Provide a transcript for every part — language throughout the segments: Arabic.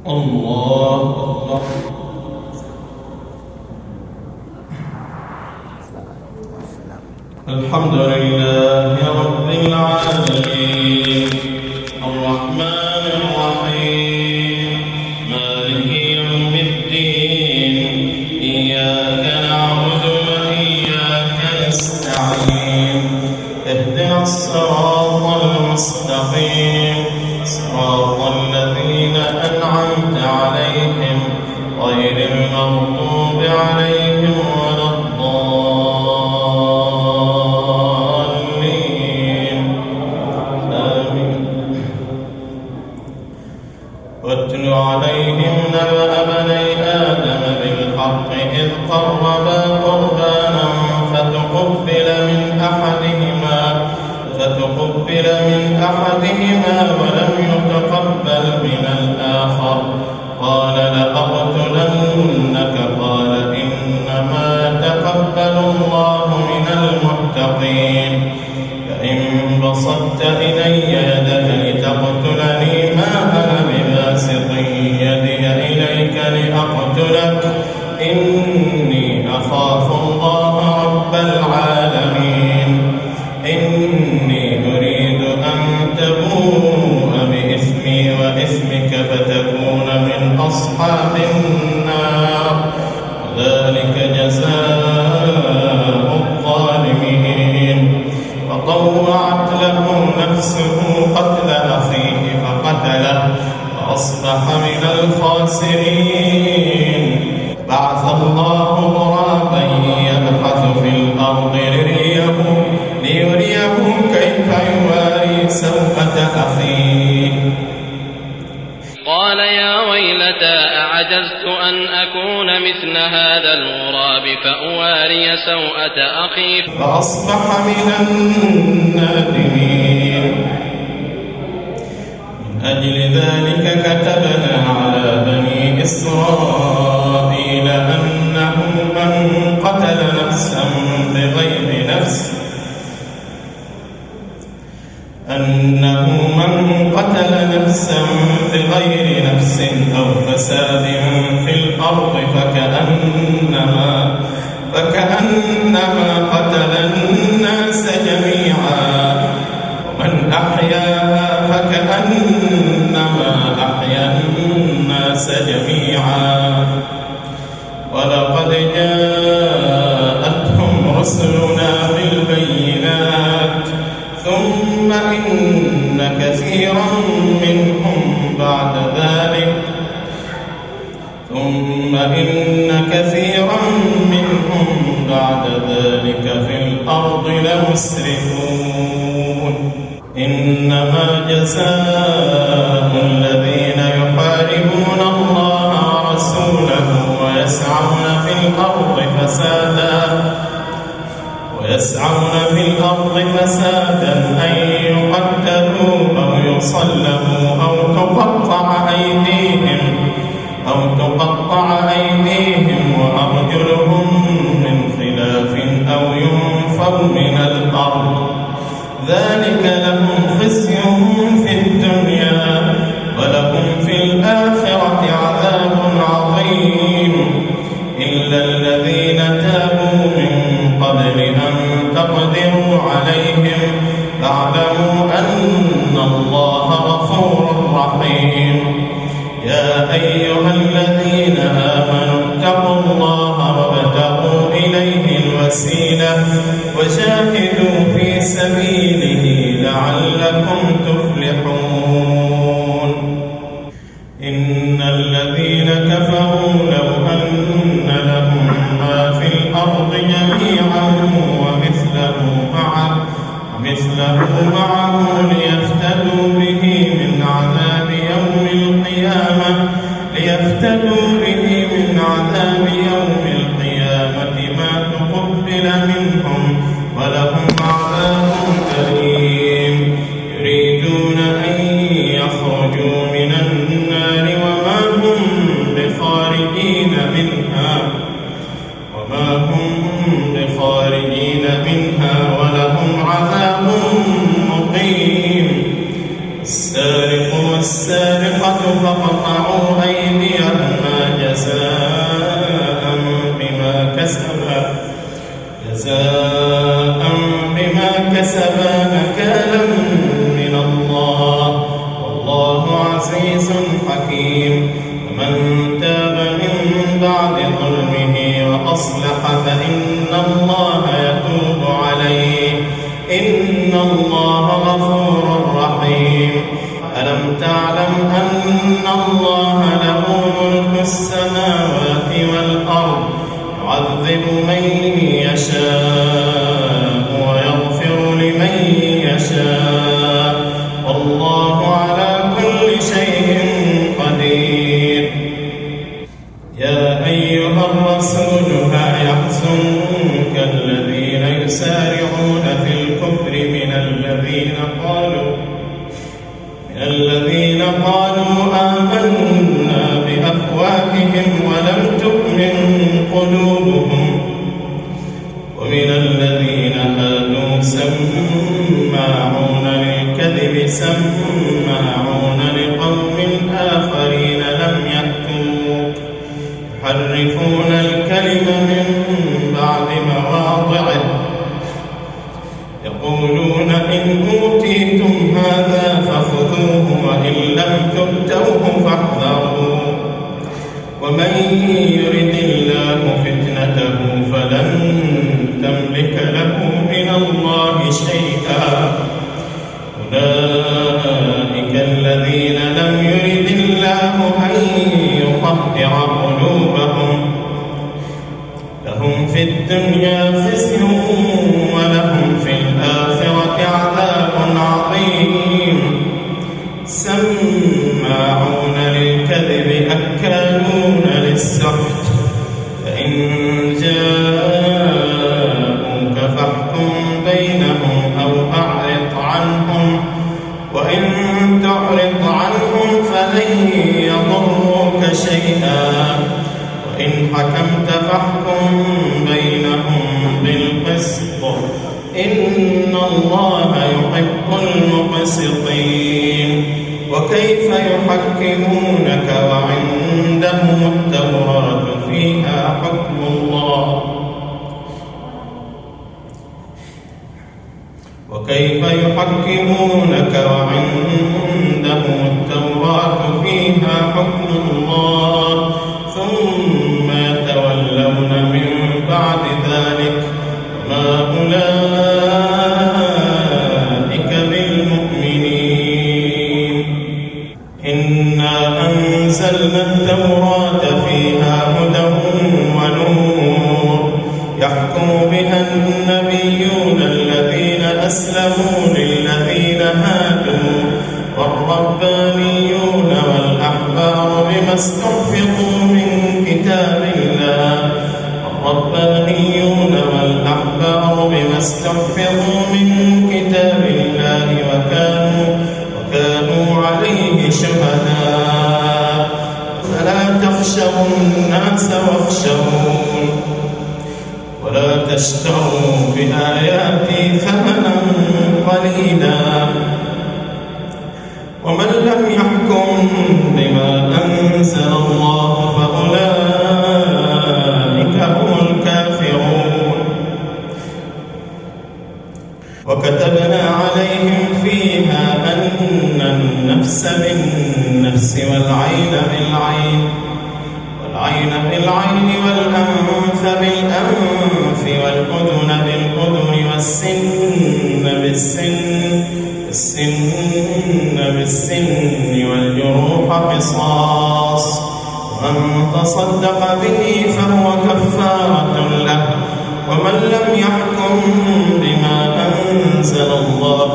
الله أكبر. الحمد لله رب العالمين الرحمن الرحيم مالك يوم الدين إياك نعبد وإياك نستعين اهدنا الصراط المستقيم صراط الذين أنعمت عليهم غير المغضوب عليهم ولا الضالين آمين. واتل عليهم نبأ بني آدم بالحق إذ قربا قربانا فتقبل من أحدهما ولم يتقبل من الآخر قال لأقتلنك قال إنما يتقبل الله من المتقين فإن بسطت إلي يدك لتقتلني ما أنا بباسط يدي إليك لأقتلك إني أخاف الله رب العالمين إني أريد أن تبوء بإثمي وإثمك فتكون من أصحاب النار وذلك جزاء الظالمين. فطوعت له نفسه قتل أخيه فقتله فأصبح من الخاسرين. بعث الله غرابا يبحث في الأرض ليريه كيف يواري سوءة أخيه قال يا ويلتى أعجزت أن أكون مثل هذا الغراب فأواري سوءة أخي فأصبح من النادمين. من أجل ذلك كتبنا على بني إسرائيل أنه من قتل نفسا بغير نفس أو فساد في الأرض فكأنما قتل الناس جميعا ومن أحياها فكأنما أحيا الناس جميعا. ولقد جاءتهم رسلنا بالبينات ثم إن كثيرا منهم بعد ذلك في الأرض لمسرفون. إنما جزاء الذين يحاربون الله ورسوله ويسعون في الأرض فسادا أن يقتلوا أو يصلبوا أو تقطع أيديهم وأرجلهم من خلاف أو ينفوا من الأرض ذلك لهم خزي في الدنيا ولهم في الآخرة عذاب عظيم. إلا الذين تابوا من قبل أن تقدروا عليهم فاعلموا أن الله غفور رحيم. يا أيها الذين آمنوا اتقوا الله وابتغوا إليه الوسيلة وجاهدوا في سبيله لعلكم تفلحون. إن الذين كفروا لو أن لهم ما في الأرض جميعا ومثله معه ليفتدوا به من عذاب يوم القيامة ما تقبل منهم ولهم عذاب أليم. يريدون أن يخرجوا من النار وما هم بخارجين منها ولهم عذاب مقيم. السارق والسارقة فاقطعوا أيديهما رحيم ومن تاب من بعد ظلمه وأصلح فإن الله يتوب عليه إن الله غفور رحيم ألم تعلم أن الله له ملك السماوات والأرض يعذب من يشاء ويغفر لمن يشاء والله على كل شيء قدير يا أيها الرسول لا يحزنك الذين يسارعون في الكفر من الذين قالوا آمنا بأفواههم ولم تؤمن قلوبهم ومن الذين هادوا سماعون للكذب سماعون لقوم آخرين لم يأتوك يحرفون الكلم من بعد مواضعه يقولون إن أوتيتم هذا فخذوه وإن لم تؤتوه فاحذروا ومن يرد الله فتنته فلن تملك له من الله شيئا أولئك الذين لم يرد الله أن يطهر قلوبهم لهم في الدنيا خزي ولهم في الآخرة عذاب عظيم سماعون للكذب أكالون للسحت فإن جاءوك فاحكم بينهم أو أعرض عنهم وإن تعرض عنهم فلن يضروك شيئا وإن حكمت فاحكم بينهم بالقسط إن الله يحب المقسطين وكيف يحكمونك وعندهم التوراة فيها حكم الله وكيف يحكمونك وعندهم التوراة فيها حكم الله ثم يتولون من بعد ذلك وما أولئك بالمؤمنين إنا أنزلنا التوراة فيها هدى ونور يحكم بها النبيون الذين أسلموا للذين هادوا والربانيون والأحبار بما استحفظوا من كتاب الله وكانوا عليه شهداء فلا تخشوا الناس واخشون ولا تشتروا بآياتي ثمنا قليلا ومن لم يحكم بما أنزل الله فأولئك هم الكافرون وكتبنا عليهم فيها أن النفس بالنفس والعين بالعين والأنف بالأنف والأذن بالأذن والسن بالسن والجروح قصاص ومن تصدق به فهو كفارة له ومن لم يحكم بما أنزل الله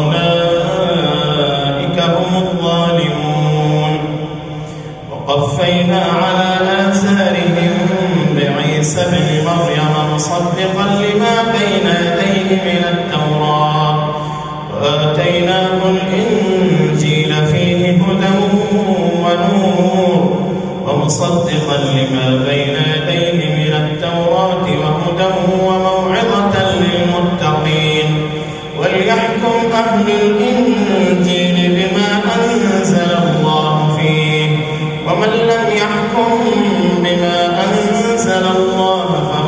فأولئك هم الظالمون وقفينا على آثارهم بعيسى بن مريم مصدقا لما بين يديه من التوراة وآتيناه الإنجيل فيه هدى ونور ومصدقا لما بين يديه من التوراة وهدى وموعظة للمتقين وليحكم أهل الإنجيل بما أنزل الله فيه ومن لم يحكم بما أنزل الله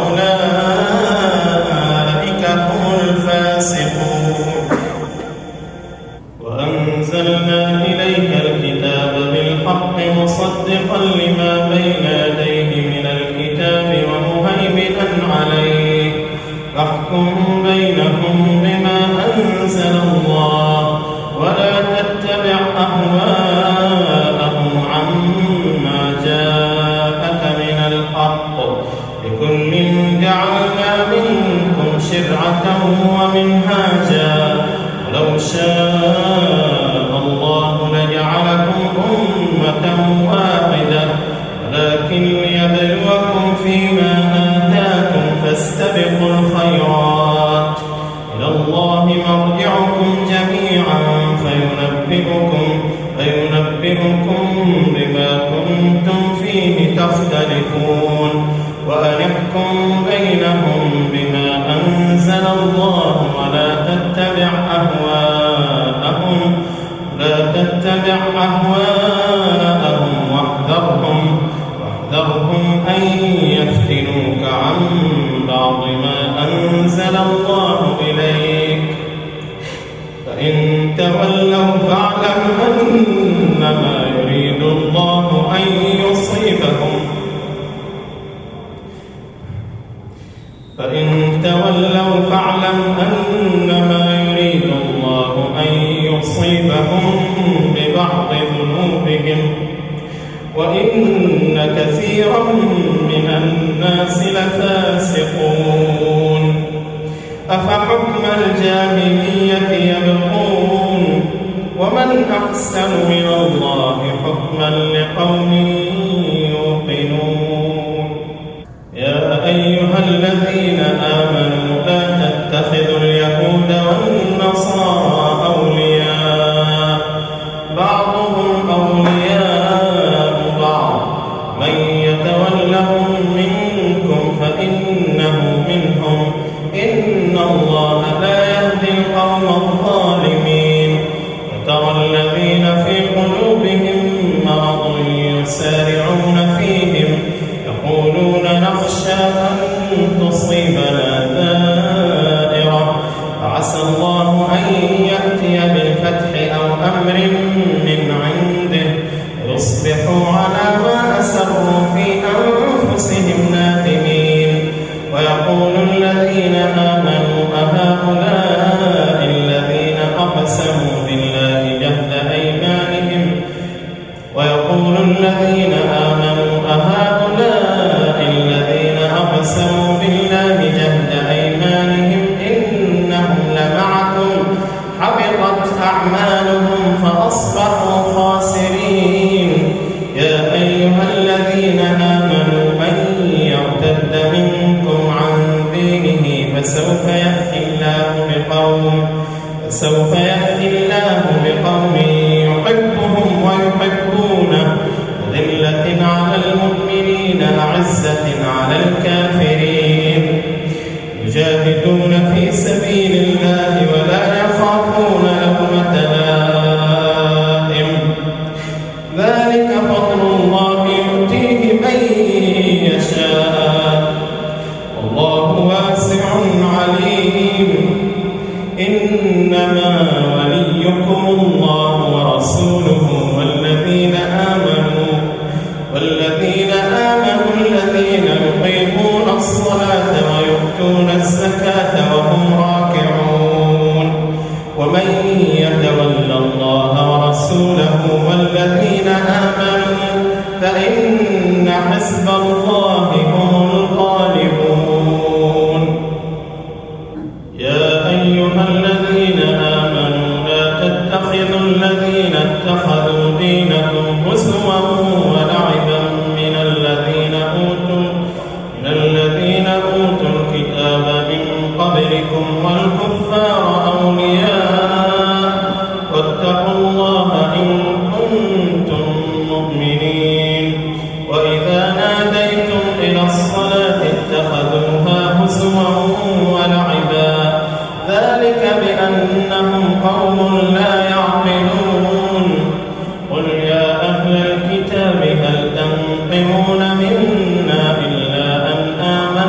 فأولئك هم الفاسقون وأنزلنا إليك الكتاب بالحق مصدقا لما بين يديه من الكتاب ومهيمنا عليه فاحكم بينهم بما أنزل الله ولا تتبع أهواءهم عما جاءك من الحق لكل جعلنا منكم شرعة ومنهاجا ولو شاء الله لجعلكم أمة واحدة ولكن ليبلوكم فيما آتاكم فاستبقوا الخيرات إلى الله مرجعكم جميعا فينبئكم بما كنتم فيه تختلفون وأن احكم بينهم بما أنزل الله ولا تتبع أهواءهم واحذرهم أن يفتنوك عن بعض ما أنزل الله إليك فإن تولوا فاعلم أنما يريد الله أن يصيبهم ببعض ذنوبهم وإن كثيرا من الناس لفاسقون أفحكم الجاهلية يبغون ومن أحسن من الله حكما لقوم يوقنون يا أيها الذين آمنوا لا تتخذوا اليهود والنصارى أولياء بعضهم أولياء بعض من يتولهم منكم فإنه منهم إن الله لا يهدي القوم الظالمين وترى الذين في قلوبهم مرض يسارعون فيهم يقولون نخشى أن تصيبنا دائرة فعسى الله أن يأتي بالفتح أو أمر من عنده يصبحوا على ما أسروا في أنفسهم نادمين ويقول الذين آمنوا أهؤلاء الذين أقسموا بالله جهد أيمانهم إنهم لمعكم حبطت أعمالهم فأصبحوا خاسرين يا أيها الذين آمنوا من يرتد منكم عن دينه فسوف يأتي الله بقوم يحبهم ويحبونه ذلة على المؤمنين أعزة على الكافرين يجاهدون في سبيل الله ولا يخافون لومة لائم ذلك فضل الله يؤتيه من يشاء والله واسع عليم إنما وليكم الله ورسوله والذين آمنوا الذين يقيمون الصلاة ويؤتون الزكاة وهم راكعون ومن يتول الله ورسوله والذين آمنوا فإن حزب الله هم الغالبون يا أيها الذين آمنوا لا تتخذوا الذين اتخذوا دينكم هزوا ولعبا من الذين أوتوا الكتاب من قبلكم والكفار أولياء واتقوا الله إن كنتم مؤمنين وإذا ناديتم إلى الصلاة اتخذوها هزوا ولعبا ذلك بأنهم قوم لا يعقلون قل يا أهل الكتاب هل تنقمون منا إلا أن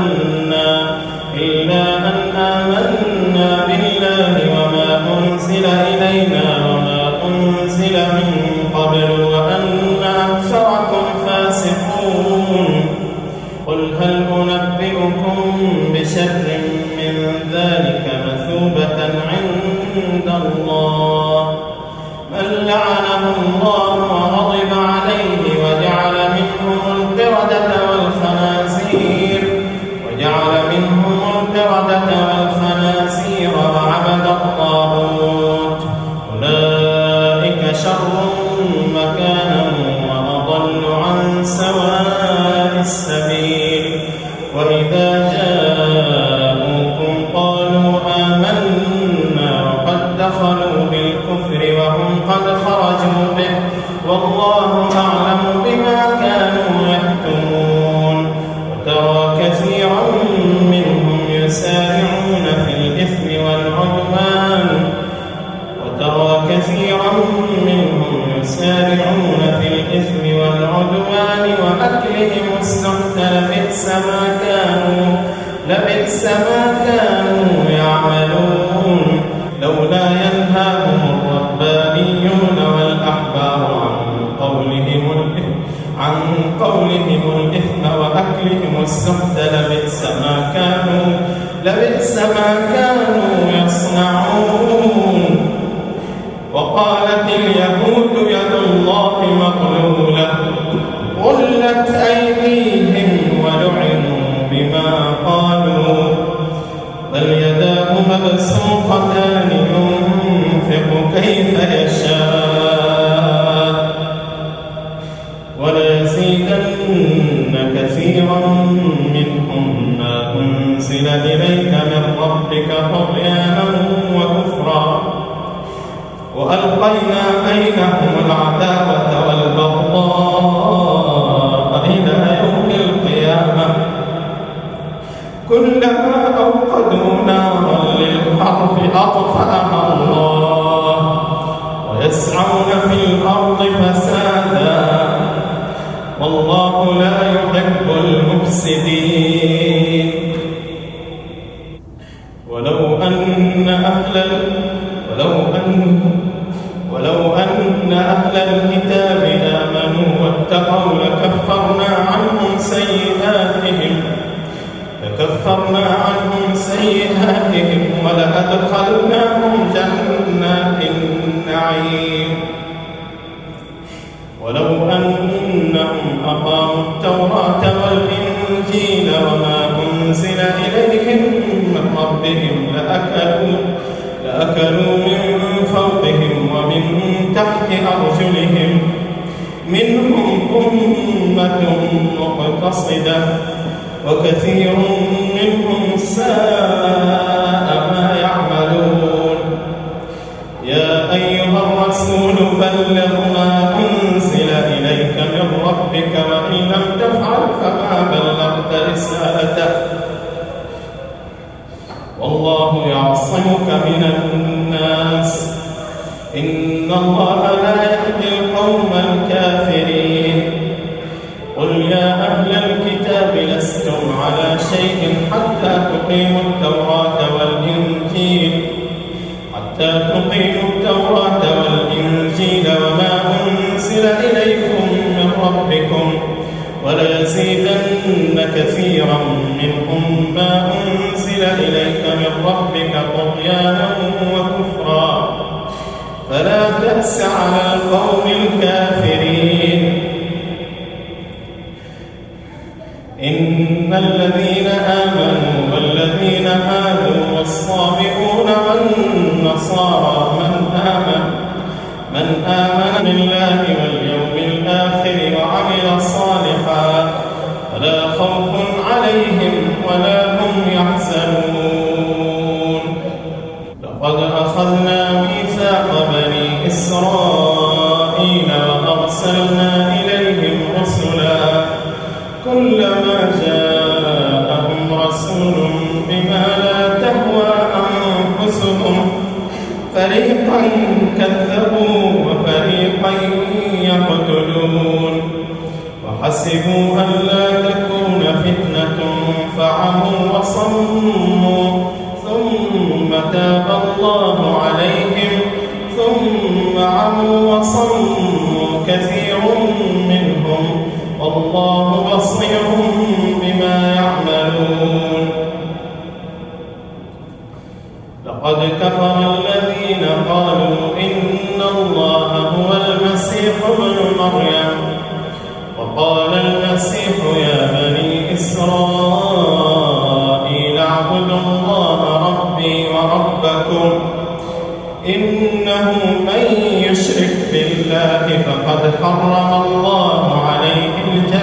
آمنا بالله وما أنزل إلينا وما أنزل من قبل وأن أكثر سواء السبيل وإذا جاءوكم قالوا آمنا وقد دخلوا بالكفر وهم قد خرجوا به والله أعلم بما كانوا يكتمون وترى كثيرا منهم يسارعون في الإثم والعدوان وأكلهم السحت لبئس ما كانوا يعملون لولا ينهاهم الربانيون والأحبار عن قولهم الإثم وأكلهم السحت لبئس ما كانوا يصنعون وقالت اليهود يد الله مغلولة غلت أيديهم ولعنوا بما قالوا بل يداه مبسوطتان ينفق كيف يشاء وليزيدن كثيرا منهم ما أنزل إليك من ربك طغيانا وكفرا وألقينا بينهم العداوة والبغضاء إلى يوم القيامة كلما أوقدوا نارا للحرب أطفأها الله ويسعون في الأرض فسادا والله لا يحب المفسدين ولو أن أهل الكتاب آمنوا واتقوا لكفرنا عنهم سيئاتهم ولأدخلناهم جنات النعيم ولو أنهم أقاموا التوراة والإنجيل وما أنزل إليهم من ربهم لأكلوا من فوقهم ومن تحت أرجلهم منهم أمة مقتصدة وكثير منهم ساء ما يعملون يا أيها الرسول بلغ ما أنزل إليك من ربك وإن لم تفعل فما بلغت رسالته والله يعصمك من الناس إن الله لا يهدي القوم الكافرين قل يا أهل الكتاب لستم على شيء حتى تقيموا التوراة والإنجيل وما أنزل إليكم من ربكم وليزيدن كثيرا منهم ما أنزل إليك من ربك طغيانا وكفرا فلا تأس على القوم الكافرين إن الذين آمنوا والذين هادوا والصابئون والنصارى من آمن بالله واليوم الآخر وعمل صالحا فلا خوف عليهم ولا هم يحزنون لقد أخذنا ميثاق بني إسرائيل وأرسلنا إليهم رسلا كلما جاءهم رسول بما لا تهوى أنفسهم فريقا كذبوا وفريقا يقتلون وحسبوا ألا تكون فتنة فعموا وصموا ثم تاب الله عليهم ثم عموا وصموا كثير منهم والله بصير بما يعملون لقد كفر الذين قالوا إن الله هو المسيح ابن مريم وقال المسيح يا بني إسرائيل اعبدوا الله ربي وربكم إنه من يشرك بالله فقد حرم الله عليه الجنة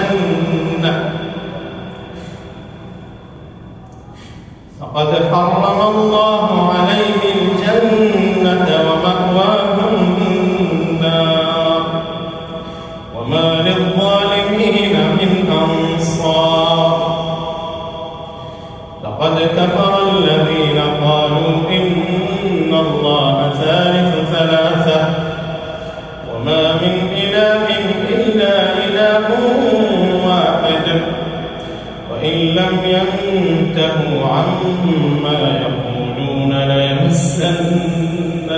كيده عما يقولون ليمسن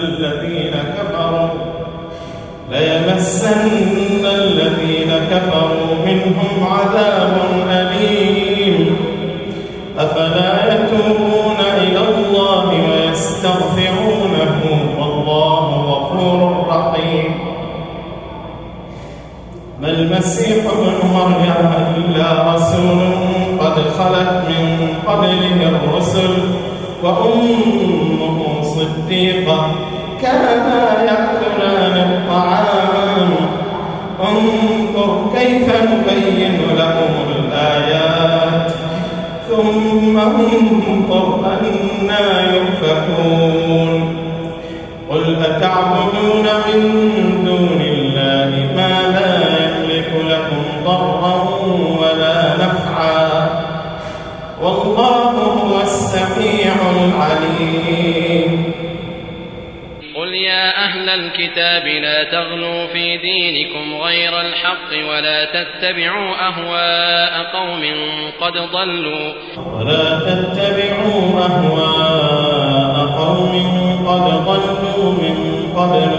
الذين كفروا منهم عذاب أليم أفلا يتوبون إلى الله ويستغفرونه والله غفور رحيم ما المسيح ابن مريم إلا رسول قد خلت من قبله الرسل وأمه صديقة كانا يأكلان الطعام انظر كيف نبين لهم الآيات ثم انظر أنى يؤفكون قل أتعبدون من دون الله ما لا يملك لكم ضرا ولا نفعا والله هو السميع العليم قل يا أهل الكتاب لا تغلوا في دينكم غير الحق ولا تتبعوا أهواء قوم قد ضلوا من قبل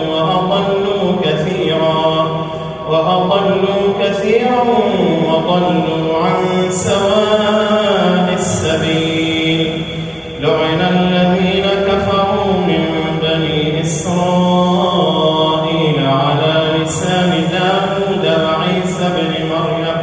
وأضلوا كثيرا وضلوا عن سواء السبيل لعن الذين كفروا من بني إسرائيل على لسان داود وعيسى بن مريم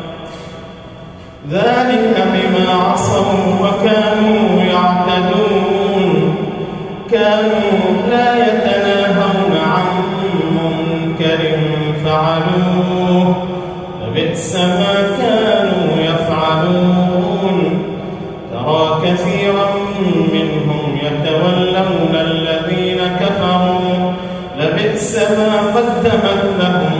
ذلك بما عصوا وكانوا يعتدون كانوا لا يتناهون عن منكر فعلوه لبئس ما كانوا يفعلون ترى كثيرا منهم يتولون الذين كفروا لبئس ما قدمت لهم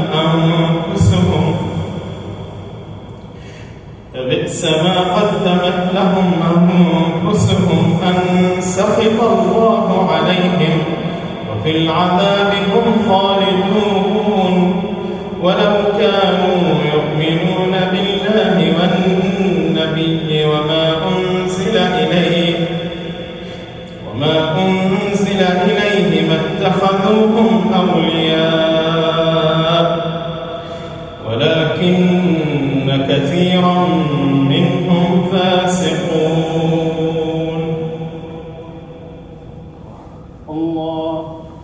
أنفسهم أن سخط الله عليهم وفي العذاب هم خالدون ولو كانوا يؤمنون بالله والنبي وما أنزل إليه ما اتخذوهم أولياء ولكن كثيرا منهم فاسقون الله